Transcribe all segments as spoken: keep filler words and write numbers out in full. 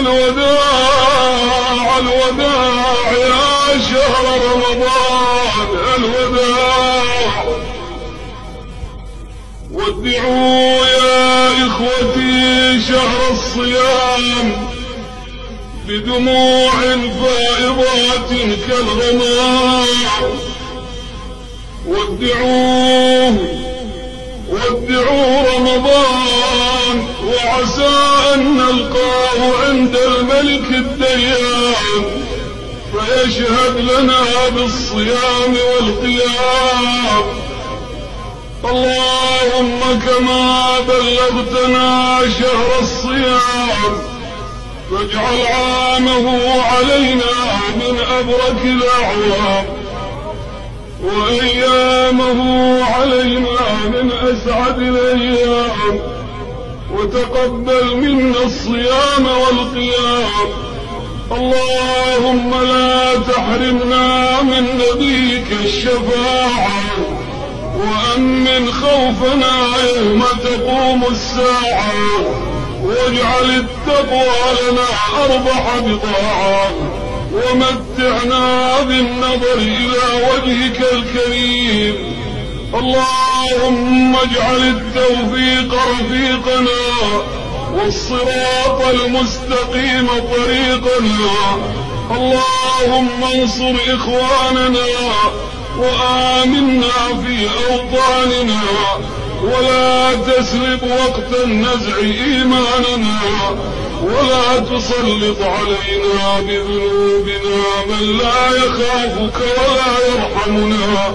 الوداع الوداع يا شهر رمضان الوداع. ودعوا يا إخوتي شهر الصيام بدموع فائضات كالغمام. ودعوه ودعوا رمضان وعسى أن نلقاه عند الملك الديان فيشهد لنا بالصيام والقيام. اللهم كما بلغتنا شهر الصيام فاجعل عامه علينا من أبرك الأعوام وأيامه علينا من أسعد الأيام. وتقبل منا الصيام والقيام. اللهم لا تحرمنا من نبيك الشفاعة وأمن خوفنا يوم تقوم الساعة واجعل التقوى لنا أربح بطاعة ومتعنا بالنظر إلى وجهك الكريم. اللهم اجعل التوفيق رفيقنا والصراط المستقيم طريقنا. اللهم انصر إخواننا وآمنا في أوطاننا ولا تسلب وقت النزع إيماننا ولا تسلط علينا بذنوبنا من لا يخافك ولا يرحمنا.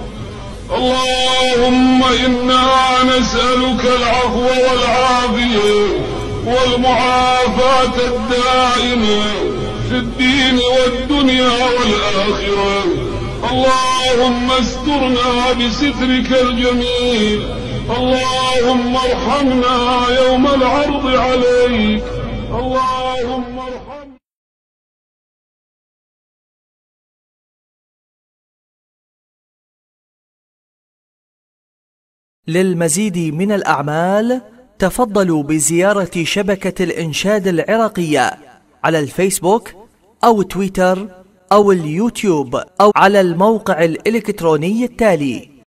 اللهم إنا نسألك العفو والعافية والمعافاة الدائمة في الدين والدنيا والآخرة. اللهم استرنا بسترك الجميل. اللهم ارحمنا يوم العرض عليك. اللهم ارحمنا. للمزيد من الأعمال تفضلوا بزيارة شبكة الإنشاد العراقية على الفيسبوك أو تويتر أو اليوتيوب أو على الموقع الإلكتروني التالي